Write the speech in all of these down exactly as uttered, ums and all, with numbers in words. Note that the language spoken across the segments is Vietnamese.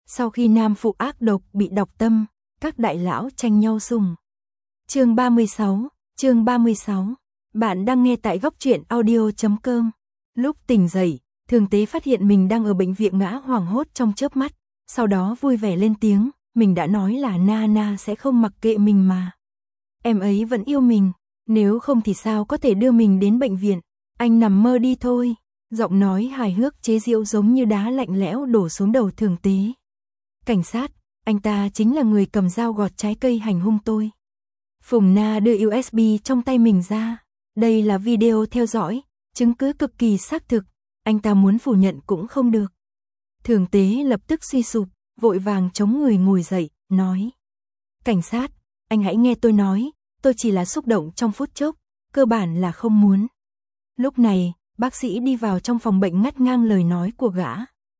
Sau khi nam phụ ác độc bị độc tâm, các đại lão tranh nhau sủng. Chương ba mươi sáu, chương ba mươi sáu. Bạn đang nghe tại góc truyện audio chấm com. Lúc tỉnh dậy, Thường Tế phát hiện mình đang ở bệnh viện ngã hoảng hốt trong chớp mắt, sau đó vui vẻ lên tiếng, mình đã nói là Nana sẽ không mặc kệ mình mà. Em ấy vẫn yêu mình, nếu không thì sao có thể đưa mình đến bệnh viện, anh nằm mơ đi thôi. Giọng nói hài hước chế giễu giống như đá lạnh lẽo đổ xuống đầu Thường Tế. Cảnh sát, anh ta chính là người cầm dao gọt trái cây hành hung tôi. Phùng Na đưa u ét bê trong tay mình ra, đây là video theo dõi, chứng cứ cực kỳ xác thực, anh ta muốn phủ nhận cũng không được. Thường Tế lập tức suy sụp, vội vàng chống người ngồi dậy, nói. Cảnh sát, anh hãy nghe tôi nói, tôi chỉ là xúc động trong phút chốc, cơ bản là không muốn. Lúc này, bác sĩ đi vào trong phòng bệnh ngắt ngang lời nói của gã.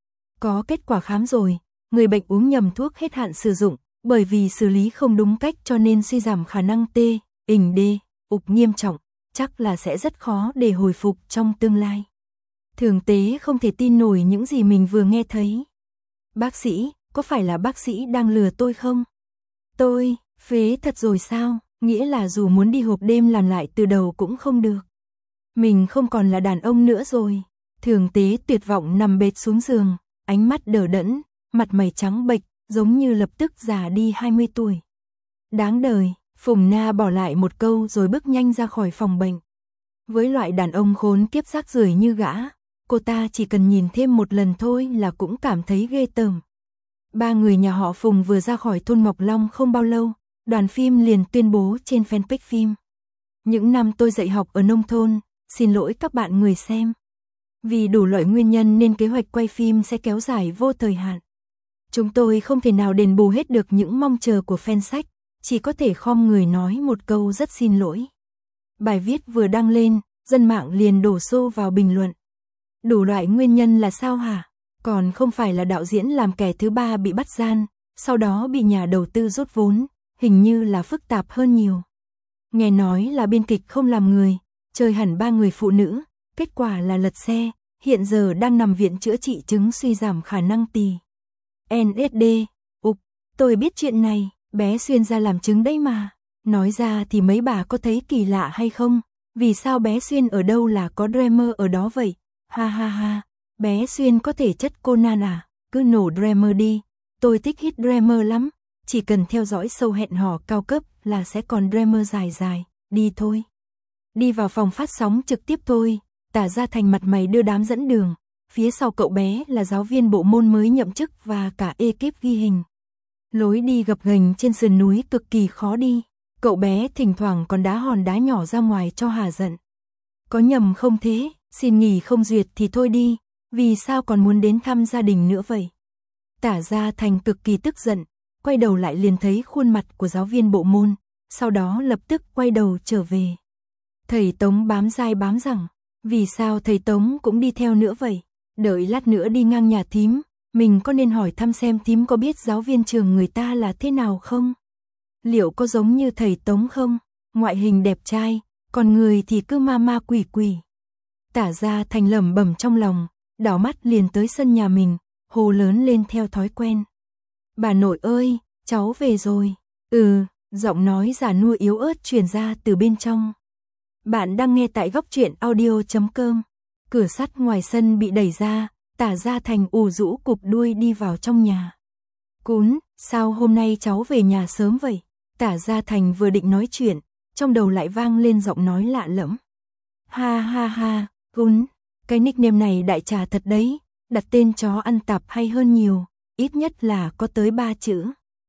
Có kết quả khám rồi, người bệnh uống nhầm thuốc hết hạn sử dụng, bởi vì xử lý không đúng cách cho nên suy giảm khả năng tê, ình đê, ục nghiêm trọng, chắc là sẽ rất khó để hồi phục trong tương lai. Thường Tế không thể tin nổi những gì mình vừa nghe thấy. Bác sĩ, có phải là bác sĩ đang lừa tôi không? Tôi, phế thật rồi sao, nghĩa là dù muốn đi hộp đêm làm lại từ đầu cũng không được. Mình không còn là đàn ông nữa rồi. Thường Tế tuyệt vọng nằm bệt xuống giường, ánh mắt đờ đẫn, mặt mày trắng bệch, giống như lập tức già đi hai mươi tuổi. Đáng đời, Phùng Na bỏ lại một câu rồi bước nhanh ra khỏi phòng bệnh. Với loại đàn ông khốn kiếp rác rưởi như gã, cô ta chỉ cần nhìn thêm một lần thôi là cũng cảm thấy ghê tởm. Ba người nhà họ Phùng vừa ra khỏi thôn Mộc Long không bao lâu, đoàn phim liền tuyên bố trên fanpage phim. Những năm tôi dạy học ở nông thôn, xin lỗi các bạn người xem. Vì đủ loại nguyên nhân nên kế hoạch quay phim sẽ kéo dài vô thời hạn. Chúng tôi không thể nào đền bù hết được những mong chờ của fan sách, chỉ có thể khom người nói một câu rất xin lỗi. Bài viết vừa đăng lên, dân mạng liền đổ xô vào bình luận. Đủ loại nguyên nhân là sao hả? Còn không phải là đạo diễn làm kẻ thứ ba bị bắt gian, sau đó bị nhà đầu tư rút vốn, hình như là phức tạp hơn nhiều. Nghe nói là biên kịch không làm người, chơi hẳn ba người phụ nữ, kết quả là lật xe, hiện giờ đang nằm viện chữa trị chứng suy giảm khả năng tỳ. en ét đê, ục, tôi biết chuyện này, bé Xuyên ra làm chứng đấy mà. Nói ra thì mấy bà có thấy kỳ lạ hay không? Vì sao bé Xuyên ở đâu là có Dreamer ở đó vậy? Ha ha ha, bé Xuyên có thể chất Conan à? Cứ nổ Dreamer đi, tôi thích hit Dreamer lắm. Chỉ cần theo dõi show hẹn hò cao cấp là sẽ còn Dreamer dài dài, đi thôi. Đi vào phòng phát sóng trực tiếp thôi, Tả Gia Thành mặt mày đưa đám dẫn đường. Phía sau cậu bé là giáo viên bộ môn mới nhậm chức và cả ekip ghi hình. Lối đi gập ghềnh trên sườn núi cực kỳ khó đi. Cậu bé thỉnh thoảng còn đá hòn đá nhỏ ra ngoài cho hà giận. Có nhầm không thế, xin nghỉ không duyệt thì thôi đi, vì sao còn muốn đến thăm gia đình nữa vậy? Tả Gia Thành cực kỳ tức giận, quay đầu lại liền thấy khuôn mặt của giáo viên bộ môn, sau đó lập tức quay đầu trở về. Thầy Tống bám dai bám rằng, vì sao thầy Tống cũng đi theo nữa vậy? Đợi lát nữa đi ngang nhà thím, mình có nên hỏi thăm xem thím có biết giáo viên trường người ta là thế nào không? Liệu có giống như thầy Tống không? Ngoại hình đẹp trai, còn người thì cứ ma ma quỷ quỷ. Tả Gia Thành lẩm bẩm trong lòng, đảo mắt liền tới sân nhà mình, hô lớn lên theo thói quen. Bà nội ơi, cháu về rồi. Ừ, giọng nói già nua yếu ớt truyền ra từ bên trong. Bạn đang nghe tại góc truyện audio chấm com. Cửa sắt ngoài sân bị đẩy ra, Tả Gia Thành ù rũ cụp đuôi đi vào trong nhà. Cún, sao hôm nay cháu về nhà sớm vậy? Tả Gia Thành vừa định nói chuyện, trong đầu lại vang lên giọng nói lạ lẫm. Ha ha ha, Cún, cái nickname này đại trà thật đấy, đặt tên chó ăn tạp hay hơn nhiều, ít nhất là có tới ba chữ.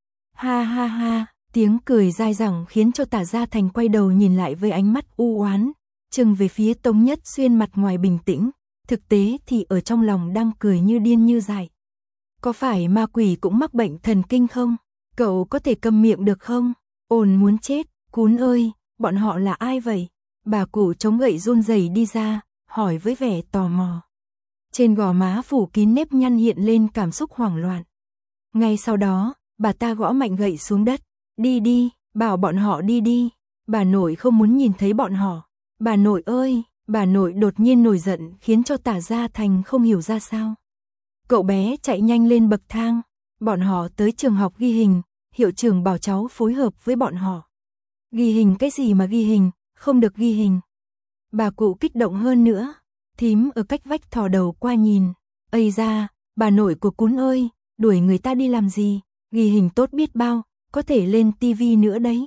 Ha ha ha, tiếng cười dai dẳng khiến cho Tả Gia Thành quay đầu nhìn lại với ánh mắt u oán, chừng về phía Tống Nhất Xuyên mặt ngoài bình tĩnh, thực tế thì ở trong lòng đang cười như điên như dại. Có phải ma quỷ cũng mắc bệnh thần kinh không? Cậu có thể câm miệng được không? Ồn muốn chết, Cún ơi, bọn họ là ai vậy? Bà cụ chống gậy run rẩy đi ra, hỏi với vẻ tò mò. Trên gò má phủ kín nếp nhăn hiện lên cảm xúc hoảng loạn. Ngay sau đó, bà ta gõ mạnh gậy xuống đất. Đi đi, bảo bọn họ đi đi. Bà nội không muốn nhìn thấy bọn họ. Bà nội ơi, bà nội đột nhiên nổi giận khiến cho Tả Gia Thành không hiểu ra sao. Cậu bé chạy nhanh lên bậc thang, Bọn họ tới trường học ghi hình, hiệu trưởng bảo cháu phối hợp với bọn họ. Ghi hình cái gì mà ghi hình, không được ghi hình. Bà cụ kích động hơn nữa, thím ở cách vách thò đầu qua nhìn. Ây da, bà nội của Cún ơi, đuổi người ta đi làm gì, ghi hình tốt biết bao, có thể lên tivi nữa đấy.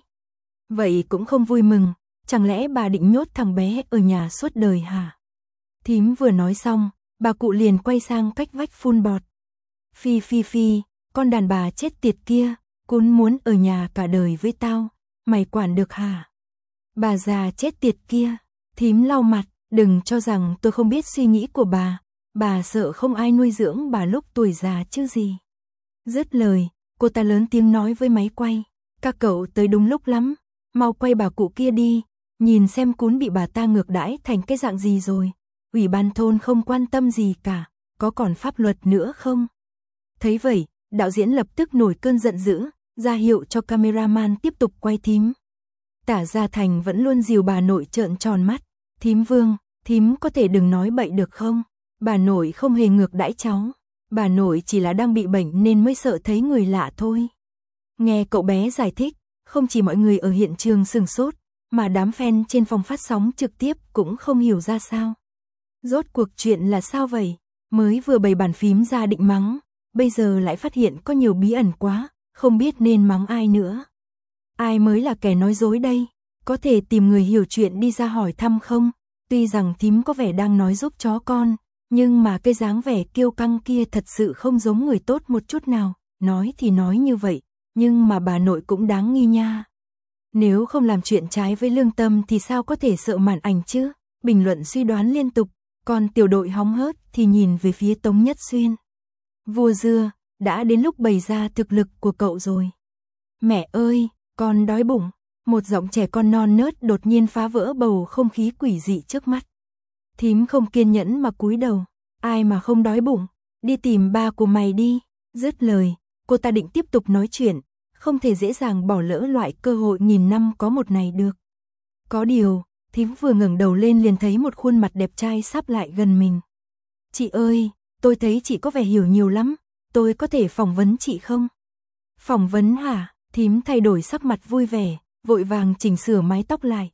Vậy cũng không vui mừng, chẳng lẽ bà định nhốt thằng bé ở nhà suốt đời hả? Thím vừa nói xong, bà cụ liền quay sang cách vách phun bọt. Phi phi phi, con đàn bà chết tiệt kia, Cún muốn ở nhà cả đời với tao, mày quản được hả? Bà già chết tiệt kia, thím lau mặt, đừng cho rằng tôi không biết suy nghĩ của bà, bà sợ không ai nuôi dưỡng bà lúc tuổi già chứ gì. Dứt lời, cô ta lớn tiếng nói với máy quay, các cậu tới đúng lúc lắm, mau quay bà cụ kia đi, nhìn xem Cún bị bà ta ngược đãi thành cái dạng gì rồi. Ủy ban thôn không quan tâm gì cả, có còn pháp luật nữa không? Thấy vậy, đạo diễn lập tức nổi cơn giận dữ, ra hiệu cho cameraman tiếp tục quay thím. Tả Gia Thành vẫn luôn dìu bà nội trợn tròn mắt, thím Vương, thím có thể đừng nói bậy được không? Bà nội không hề ngược đãi cháu, bà nội chỉ là đang bị bệnh nên mới sợ thấy người lạ thôi. Nghe cậu bé giải thích, không chỉ mọi người ở hiện trường sửng sốt, mà đám fan trên phòng phát sóng trực tiếp cũng không hiểu ra sao. Rốt cuộc chuyện là sao vậy? Mới vừa bày bàn phím ra định mắng, bây giờ lại phát hiện có nhiều bí ẩn quá, không biết nên mắng ai nữa. Ai mới là kẻ nói dối đây? Có thể tìm người hiểu chuyện đi ra hỏi thăm không? Tuy rằng thím có vẻ đang nói giúp chó con, nhưng mà cái dáng vẻ kiêu căng kia thật sự không giống người tốt một chút nào. Nói thì nói như vậy, nhưng mà bà nội cũng đáng nghi nha. Nếu không làm chuyện trái với lương tâm thì sao có thể sợ màn ảnh chứ? Bình luận suy đoán liên tục, còn tiểu đội hóng hớt thì nhìn về phía Tống Nhất Xuyên. Vua dưa, đã đến lúc bày ra thực lực của cậu rồi. Mẹ ơi, con đói bụng. Một giọng trẻ con non nớt đột nhiên phá vỡ bầu không khí quỷ dị trước mắt. Thím không kiên nhẫn mà cúi đầu. Ai mà không đói bụng, đi tìm ba của mày đi. Dứt lời, cô ta định tiếp tục nói chuyện, không thể dễ dàng bỏ lỡ loại cơ hội nghìn năm có một này được. Có điều, thím vừa ngẩng đầu lên liền thấy một khuôn mặt đẹp trai sắp lại gần mình. Chị ơi, tôi thấy chị có vẻ hiểu nhiều lắm, tôi có thể phỏng vấn chị không? Phỏng vấn hả? Thím thay đổi sắc mặt vui vẻ, vội vàng chỉnh sửa mái tóc lại.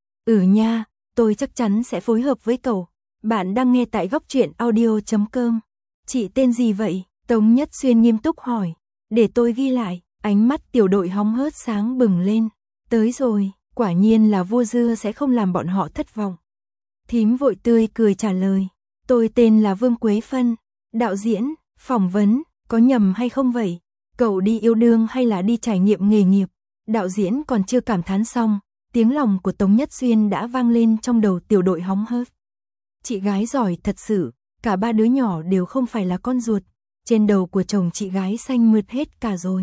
Ừ nha, tôi chắc chắn sẽ phối hợp với cậu. Bạn đang nghe tại góc truyện audio chấm com. Chị tên gì vậy? Tống Nhất Xuyên nghiêm túc hỏi. Để tôi ghi lại, ánh mắt tiểu đội hóng hớt sáng bừng lên. Tới rồi, quả nhiên là vua dưa sẽ không làm bọn họ thất vọng. Thím vội tươi cười trả lời. Tôi tên là Vương Quế Phân. Đạo diễn, phỏng vấn, có nhầm hay không vậy? Cậu đi yêu đương hay là đi trải nghiệm nghề nghiệp? Đạo diễn còn chưa cảm thán xong, tiếng lòng của Tống Nhất Xuyên đã vang lên trong đầu tiểu đội hóng hớt. Chị gái giỏi thật sự, cả ba đứa nhỏ đều không phải là con ruột, trên đầu của chồng chị gái xanh mượt hết cả rồi.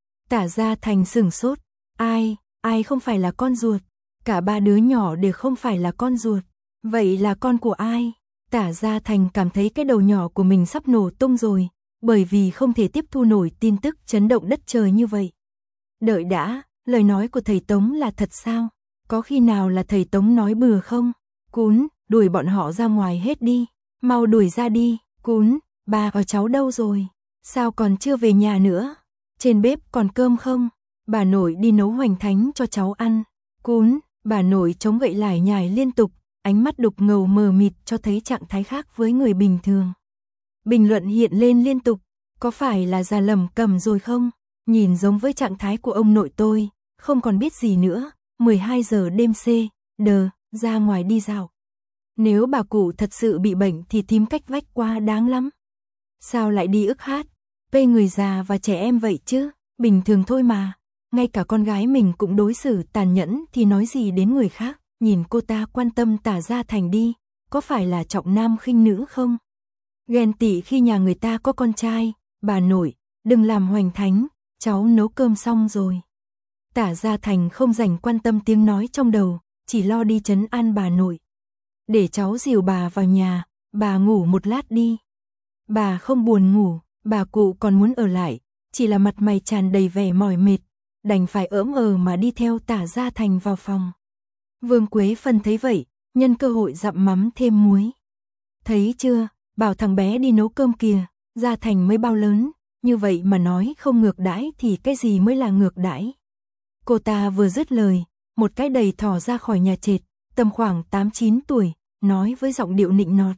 Tả Gia Thành sửng sốt, ai, ai không phải là con ruột, cả ba đứa nhỏ đều không phải là con ruột, vậy là con của ai? Tả Gia Thành cảm thấy cái đầu nhỏ của mình sắp nổ tung rồi, bởi vì không thể tiếp thu nổi tin tức chấn động đất trời như vậy. Đợi đã, lời nói của thầy Tống là thật sao? Có khi nào là thầy Tống nói bừa không? Cún, đuổi bọn họ ra ngoài hết đi, mau đuổi ra đi. Cún, bà và cháu đâu rồi? Sao còn chưa về nhà nữa? Trên bếp còn cơm không? Bà nội đi nấu hoành thánh cho cháu ăn. Cún, bà nội chống gậy lải nhải liên tục, ánh mắt đục ngầu mờ mịt cho thấy trạng thái khác với người bình thường. Bình luận hiện lên liên tục, có phải là già lầm cầm rồi không? Nhìn giống với trạng thái của ông nội tôi, không còn biết gì nữa, mười hai giờ đêm C, đờ, ra ngoài đi dạo. Nếu bà cụ thật sự bị bệnh thì thím cách vách qua đáng lắm. Sao lại đi ức hát, bê người già và trẻ em vậy chứ, bình thường thôi mà. Ngay cả con gái mình cũng đối xử tàn nhẫn thì nói gì đến người khác. Nhìn cô ta quan tâm Tả Gia Thành đi, có phải là trọng nam khinh nữ không? Ghen tị khi nhà người ta có con trai, bà nội, đừng làm hoành thánh, cháu nấu cơm xong rồi. Tả Gia Thành không dành quan tâm tiếng nói trong đầu, chỉ lo đi trấn an bà nội. Để cháu dìu bà vào nhà, bà ngủ một lát đi. Bà không buồn ngủ, bà cụ còn muốn ở lại, chỉ là mặt mày tràn đầy vẻ mỏi mệt, đành phải ỡm ờ mà đi theo Tả Gia Thành vào phòng. Vương Quế Phân thấy vậy, nhân cơ hội dặm mắm thêm muối. Thấy chưa, bảo thằng bé đi nấu cơm kìa, Gia Thành mới bao lớn, như vậy mà nói không ngược đãi thì cái gì mới là ngược đãi. Cô ta vừa dứt lời, một cái đầy thỏ ra khỏi nhà trệt, tầm khoảng tám chín tuổi, nói với giọng điệu nịnh nọt.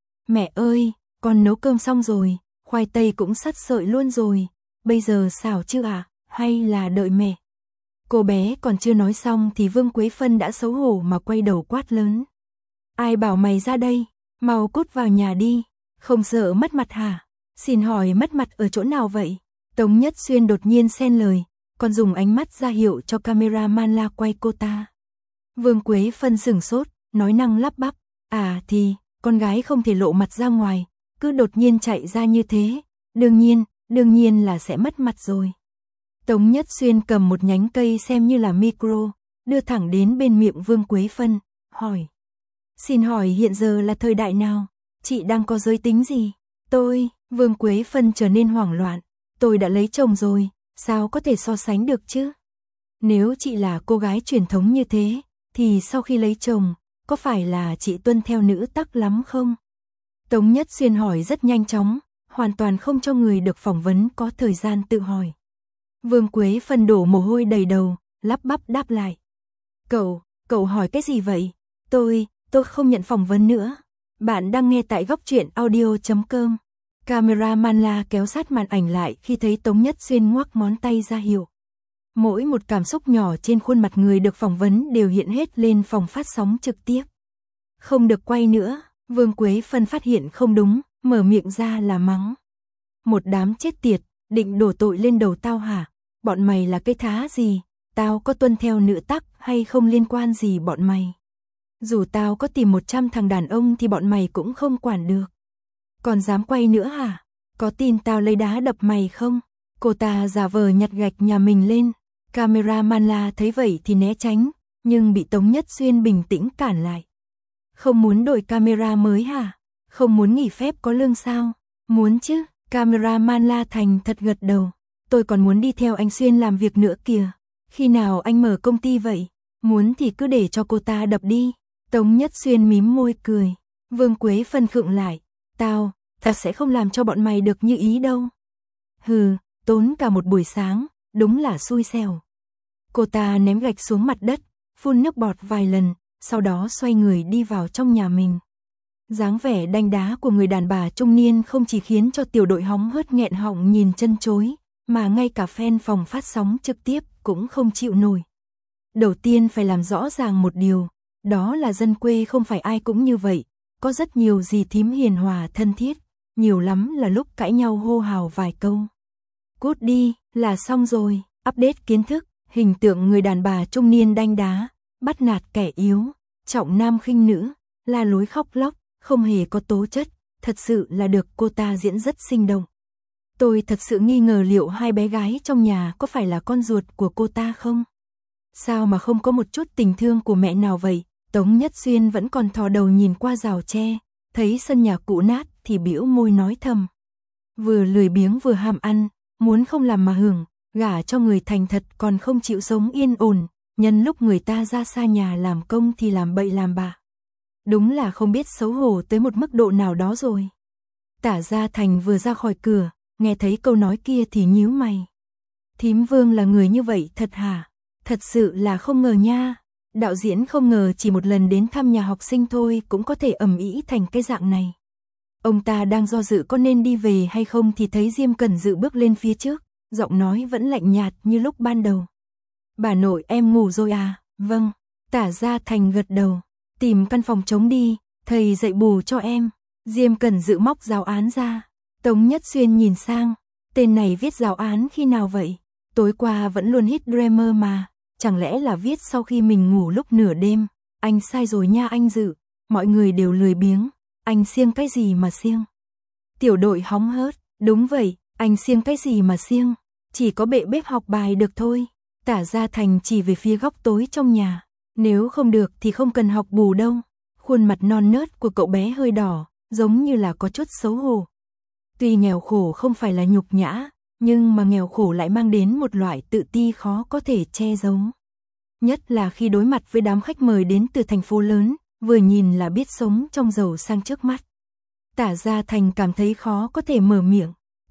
Mẹ ơi, con nấu cơm xong rồi, khoai tây cũng sắt sợi luôn rồi, bây giờ xào chứ ạ, à, hay là đợi mẹ? Cô bé còn chưa nói xong thì Vương Quế Phân đã xấu hổ mà quay đầu quát lớn. Ai bảo mày ra đây, mau cút vào nhà đi, không sợ mất mặt hả? Xin hỏi mất mặt ở chỗ nào vậy? Tống Nhất Xuyên đột nhiên xen lời, còn dùng ánh mắt ra hiệu cho cameraman la quay cô ta. Vương Quế Phân sửng sốt, nói năng lắp bắp, à thì, con gái không thể lộ mặt ra ngoài, cứ đột nhiên chạy ra như thế, đương nhiên, đương nhiên là sẽ mất mặt rồi. Tống Nhất Xuyên cầm một nhánh cây xem như là micro, đưa thẳng đến bên miệng Vương Quế Phân, hỏi. Xin hỏi hiện giờ là thời đại nào? Chị đang có giới tính gì? Tôi, Vương Quế Phân trở nên hoảng loạn, tôi đã lấy chồng rồi, sao có thể so sánh được chứ? Nếu chị là cô gái truyền thống như thế, thì sau khi lấy chồng, có phải là chị tuân theo nữ tắc lắm không? Tống Nhất Xuyên hỏi rất nhanh chóng, hoàn toàn không cho người được phỏng vấn có thời gian tự hỏi. Vương Quế Phân đổ mồ hôi đầy đầu, lắp bắp đáp lại. Cậu, cậu hỏi cái gì vậy? Tôi, tôi không nhận phỏng vấn nữa. Bạn đang nghe tại góc truyện audio chấm com. Cameraman la kéo sát màn ảnh lại khi thấy Tống Nhất Xuyên ngoắc ngón tay ra hiệu. Mỗi một cảm xúc nhỏ trên khuôn mặt người được phỏng vấn đều hiện hết lên phòng phát sóng trực tiếp. Không được quay nữa, Vương Quế Phân phát hiện không đúng, mở miệng ra là mắng. Một đám chết tiệt, định đổ tội lên đầu tao hả? Bọn mày là cái thá gì? Tao có tuân theo nữ tắc hay không liên quan gì bọn mày? Dù tao có tìm một trăm thằng đàn ông thì bọn mày cũng không quản được. Còn dám quay nữa hả? Có tin tao lấy đá đập mày không? Cô ta giả vờ nhặt gạch nhà mình lên. Cameraman la thấy vậy thì né tránh, nhưng bị Tống Nhất Xuyên bình tĩnh cản lại. Không muốn đổi camera mới hả? Không muốn nghỉ phép có lương sao? Muốn chứ, cameraman la thành thật gật đầu. Tôi còn muốn đi theo anh Xuyên làm việc nữa kìa. Khi nào anh mở công ty vậy? Muốn thì cứ để cho cô ta đập đi. Tống Nhất Xuyên mím môi cười. Vương Quế Phân khựng lại. Tao, ta sẽ không làm cho bọn mày được như ý đâu. Hừ, tốn cả một buổi sáng, đúng là xui xẻo. Cô ta ném gạch xuống mặt đất, phun nước bọt vài lần, sau đó xoay người đi vào trong nhà mình. Dáng vẻ đanh đá của người đàn bà trung niên không chỉ khiến cho tiểu đội hóng hớt nghẹn họng nhìn chân chối, mà ngay cả fan phòng phát sóng trực tiếp cũng không chịu nổi. Đầu tiên phải làm rõ ràng một điều, đó là dân quê không phải ai cũng như vậy, có rất nhiều dì thím hiền hòa thân thiết, nhiều lắm là lúc cãi nhau hô hào vài câu. Cút đi, là xong rồi, update kiến thức, hình tượng người đàn bà trung niên đanh đá, bắt nạt kẻ yếu, trọng nam khinh nữ, la lối khóc lóc, không hề có tố chất, thật sự là được cô ta diễn rất sinh động. Tôi thật sự nghi ngờ liệu hai bé gái trong nhà có phải là con ruột của cô ta không? Sao mà không có một chút tình thương của mẹ nào vậy? Tống Nhất Xuyên vẫn còn thò đầu nhìn qua rào tre, thấy sân nhà cũ nát thì bĩu môi nói thầm. Vừa lười biếng vừa ham ăn, muốn không làm mà hưởng, gả cho người thành thật còn không chịu sống yên ổn, nhân lúc người ta ra xa nhà làm công thì làm bậy làm bạ. Đúng là không biết xấu hổ tới một mức độ nào đó rồi. Tả Gia Thành vừa ra khỏi cửa, nghe thấy câu nói kia thì nhíu mày. Thím Vương là người như vậy thật hả? Thật sự là không ngờ nha. Đạo diễn không ngờ chỉ một lần đến thăm nhà học sinh thôi cũng có thể ầm ĩ thành cái dạng này. Ông ta đang do dự có nên đi về hay không thì thấy Diêm Cẩn Dự bước lên phía trước, giọng nói vẫn lạnh nhạt như lúc ban đầu. Bà nội em ngủ rồi à? Vâng. Tả Gia Thành gật đầu. Tìm căn phòng trống đi, thầy dạy bù cho em. Diêm Cẩn Dự móc giáo án ra. Tống Nhất Xuyên nhìn sang. Tên này viết giáo án khi nào vậy? Tối qua vẫn luôn hit Dreamer mà. Chẳng lẽ là viết sau khi mình ngủ lúc nửa đêm? Anh sai rồi nha anh Dự. Mọi người đều lười biếng. Anh siêng cái gì mà siêng? Tiểu đội hóng hớt. Đúng vậy, anh siêng cái gì mà siêng? Chỉ có bệ bếp học bài được thôi. Tả Gia Thành chỉ về phía góc tối trong nhà. Nếu không được thì không cần học bù đâu. Khuôn mặt non nớt của cậu bé hơi đỏ, giống như là có chút xấu hổ. Tuy nghèo khổ không phải là nhục nhã, nhưng mà nghèo khổ lại mang đến một loại tự ti khó có thể che giấu. Nhất là khi đối mặt với đám khách mời đến từ thành phố lớn, vừa nhìn là biết sống trong giàu sang trước mắt. Tả Gia Thành cảm thấy khó có thể mở miệng.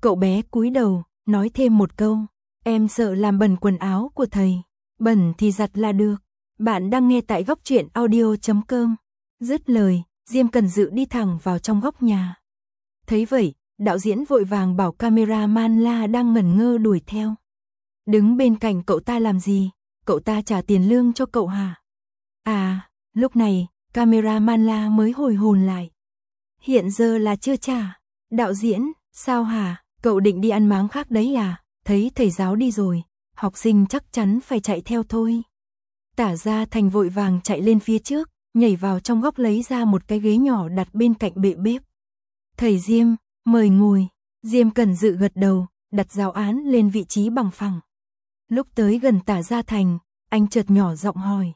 Cậu bé cúi đầu, nói thêm một câu, em sợ làm bẩn quần áo của thầy, bẩn thì giặt là được. Bạn đang nghe tại góc truyện audio chấm com. Dứt lời, Diêm Cẩn Dự đi thẳng vào trong góc nhà. Thấy vậy, đạo diễn vội vàng bảo cameraman La đang ngẩn ngơ đuổi theo. Đứng bên cạnh cậu ta làm gì? Cậu ta trả tiền lương cho cậu hả? À, lúc này, cameraman La mới hồi hồn lại. Hiện giờ là chưa trả. Đạo diễn, sao hả? Cậu định đi ăn máng khác đấy à? Thấy thầy giáo đi rồi, học sinh chắc chắn phải chạy theo thôi. Tả Gia Thành vội vàng chạy lên phía trước, nhảy vào trong góc lấy ra một cái ghế nhỏ đặt bên cạnh bệ bếp. Thầy Diêm, mời ngồi. Diêm Cẩn Dự gật đầu, đặt giáo án lên vị trí bằng phẳng. Lúc tới gần Tả Gia Thành, anh chợt nhỏ giọng hỏi.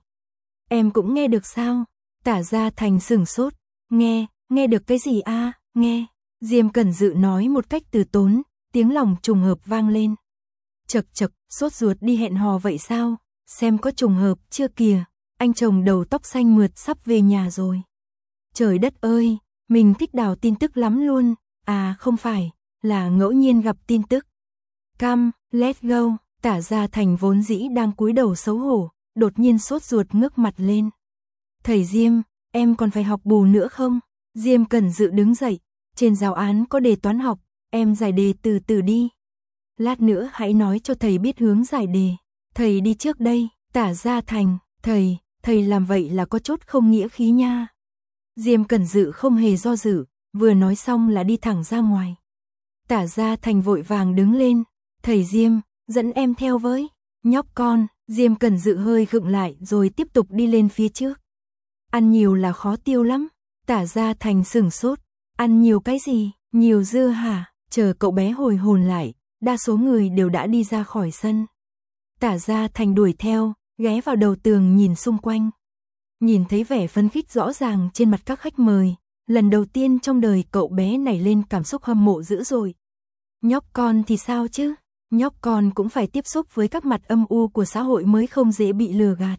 Em cũng nghe được sao? Tả Gia Thành sửng sốt. Nghe, nghe được cái gì a? À? Nghe. Diêm Cẩn Dự nói một cách từ tốn, tiếng lòng trùng hợp vang lên. Chật chật, sốt ruột đi hẹn hò vậy sao? Xem có trùng hợp chưa kìa, anh chồng đầu tóc xanh mượt sắp về nhà rồi. Trời đất ơi, mình thích đào tin tức lắm luôn. À không phải, là ngẫu nhiên gặp tin tức. Come, let's go. Tả Gia Thành vốn dĩ đang cúi đầu xấu hổ, đột nhiên sốt ruột ngước mặt lên. Thầy Diêm, em còn phải học bù nữa không? Diêm Cẩn Dự đứng dậy, trên giáo án có đề toán học, em giải đề từ từ đi. Lát nữa hãy nói cho thầy biết hướng giải đề. Thầy đi trước đây. Tả Gia Thành, thầy, thầy làm vậy là có chút không nghĩa khí nha. Diêm Cẩn Dự không hề do dự, vừa nói xong là đi thẳng ra ngoài. Tả Gia Thành vội vàng đứng lên. Thầy Diêm, dẫn em theo với. Nhóc con. Diêm Cẩn Dự hơi khựng lại rồi tiếp tục đi lên phía trước. Ăn nhiều là khó tiêu lắm. Tả Gia Thành sửng sốt. Ăn nhiều cái gì? Nhiều dưa hả? Chờ cậu bé hồi hồn lại, đa số người đều đã đi ra khỏi sân. Tả Gia Thành đuổi theo, ghé vào đầu tường nhìn xung quanh. Nhìn thấy vẻ phấn khích rõ ràng trên mặt các khách mời, lần đầu tiên trong đời cậu bé nảy lên cảm xúc hâm mộ dữ dội. Nhóc con thì sao chứ? Nhóc con cũng phải tiếp xúc với các mặt âm u của xã hội mới không dễ bị lừa gạt.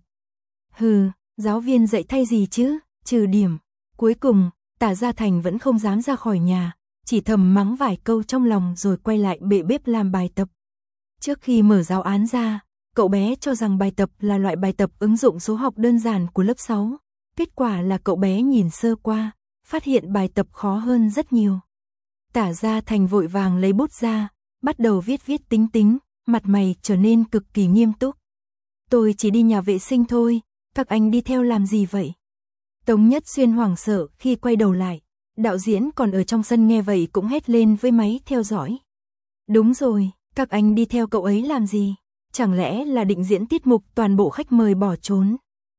Hừ, giáo viên dạy thay gì chứ, trừ điểm. Cuối cùng, Tả Gia Thành vẫn không dám ra khỏi nhà, chỉ thầm mắng vài câu trong lòng rồi quay lại bệ bếp làm bài tập. Trước khi mở giáo án ra, cậu bé cho rằng bài tập là loại bài tập ứng dụng số học đơn giản của lớp sáu. Kết quả là cậu bé nhìn sơ qua, phát hiện bài tập khó hơn rất nhiều. Tả Gia Thành vội vàng lấy bút ra, bắt đầu viết viết tính tính, mặt mày trở nên cực kỳ nghiêm túc. Tôi chỉ đi nhà vệ sinh thôi, các anh đi theo làm gì vậy? Tống Nhất Xuyên hoảng sợ khi quay đầu lại, đạo diễn còn ở trong sân nghe vậy cũng hét lên với máy theo dõi. Đúng rồi, các anh đi theo cậu ấy làm gì? Chẳng lẽ là định diễn tiết mục toàn bộ khách mời bỏ trốn?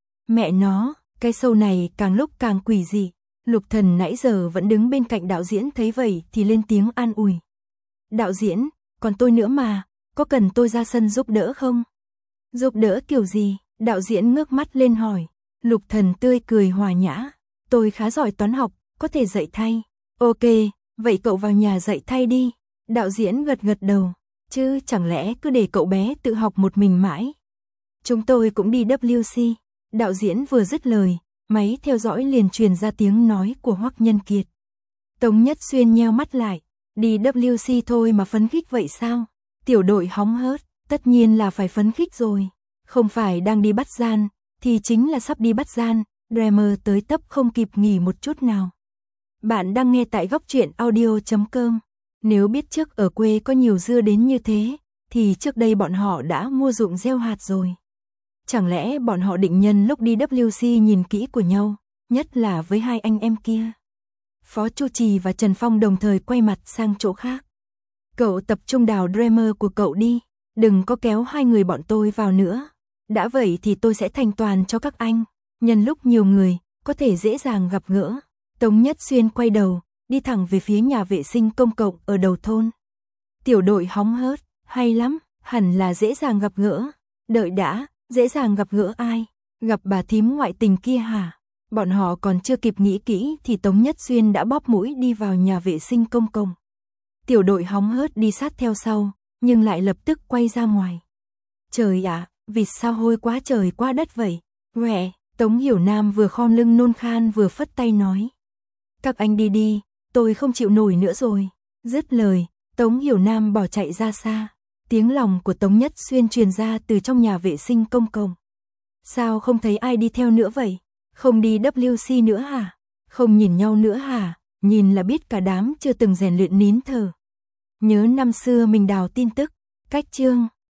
Mẹ nó, cái show này càng lúc càng quỷ dị. Lục Thần nãy giờ vẫn đứng bên cạnh đạo diễn thấy vậy thì lên tiếng an ủi. Đạo diễn, còn tôi nữa mà, có cần tôi ra sân giúp đỡ không? Giúp đỡ kiểu gì? Đạo diễn ngước mắt lên hỏi. Lục Thần tươi cười hòa nhã. Tôi khá giỏi toán học, có thể dạy thay. Ok, vậy cậu vào nhà dạy thay đi. Đạo diễn gật gật đầu. Chứ chẳng lẽ cứ để cậu bé tự học một mình mãi? Chúng tôi cũng đi W C. Đạo diễn vừa dứt lời, máy theo dõi liền truyền ra tiếng nói của Hoắc Nhân Kiệt. Tống Nhất Xuyên nheo mắt lại. Đi W C thôi mà phấn khích vậy sao? Tiểu đội hóng hớt, tất nhiên là phải phấn khích rồi. Không phải đang đi bắt gian, thì chính là sắp đi bắt gian. Dreamer tới tấp không kịp nghỉ một chút nào. Bạn đang nghe tại góc truyện audio chấm com. Nếu biết trước ở quê có nhiều dưa đến như thế, thì trước đây bọn họ đã mua dụng gieo hạt rồi. Chẳng lẽ bọn họ định nhân lúc đi W C nhìn kỹ của nhau, nhất là với hai anh em kia. Phó Chu Trì và Trần Phong đồng thời quay mặt sang chỗ khác. Cậu tập trung đào Dreamer của cậu đi, đừng có kéo hai người bọn tôi vào nữa. Đã vậy thì tôi sẽ thanh toàn cho các anh, nhân lúc nhiều người, có thể dễ dàng gặp gỡ. Tống Nhất Xuyên quay đầu, đi thẳng về phía nhà vệ sinh công cộng ở đầu thôn. Tiểu đội hóng hớt, hay lắm, hẳn là dễ dàng gặp gỡ. Đợi đã, dễ dàng gặp gỡ ai? Gặp bà thím ngoại tình kia hả? Bọn họ còn chưa kịp nghĩ kỹ thì Tống Nhất Xuyên đã bóp mũi đi vào nhà vệ sinh công cộng. Tiểu đội hóng hớt đi sát theo sau, nhưng lại lập tức quay ra ngoài. Trời ạ, vịt sao hôi quá trời quá đất vậy? Quẹ, Tống Hiểu Nam vừa khom lưng nôn khan vừa phất tay nói. Các anh đi đi, tôi không chịu nổi nữa rồi. Dứt lời, Tống Hiểu Nam bỏ chạy ra xa. Tiếng lòng của Tống Nhất Xuyên truyền ra từ trong nhà vệ sinh công cộng. Sao không thấy ai đi theo nữa vậy? Không đi W C nữa hả? Không nhìn nhau nữa hả? Nhìn là biết cả đám chưa từng rèn luyện nín thở. Nhớ năm xưa mình đào tin tức, cách chương,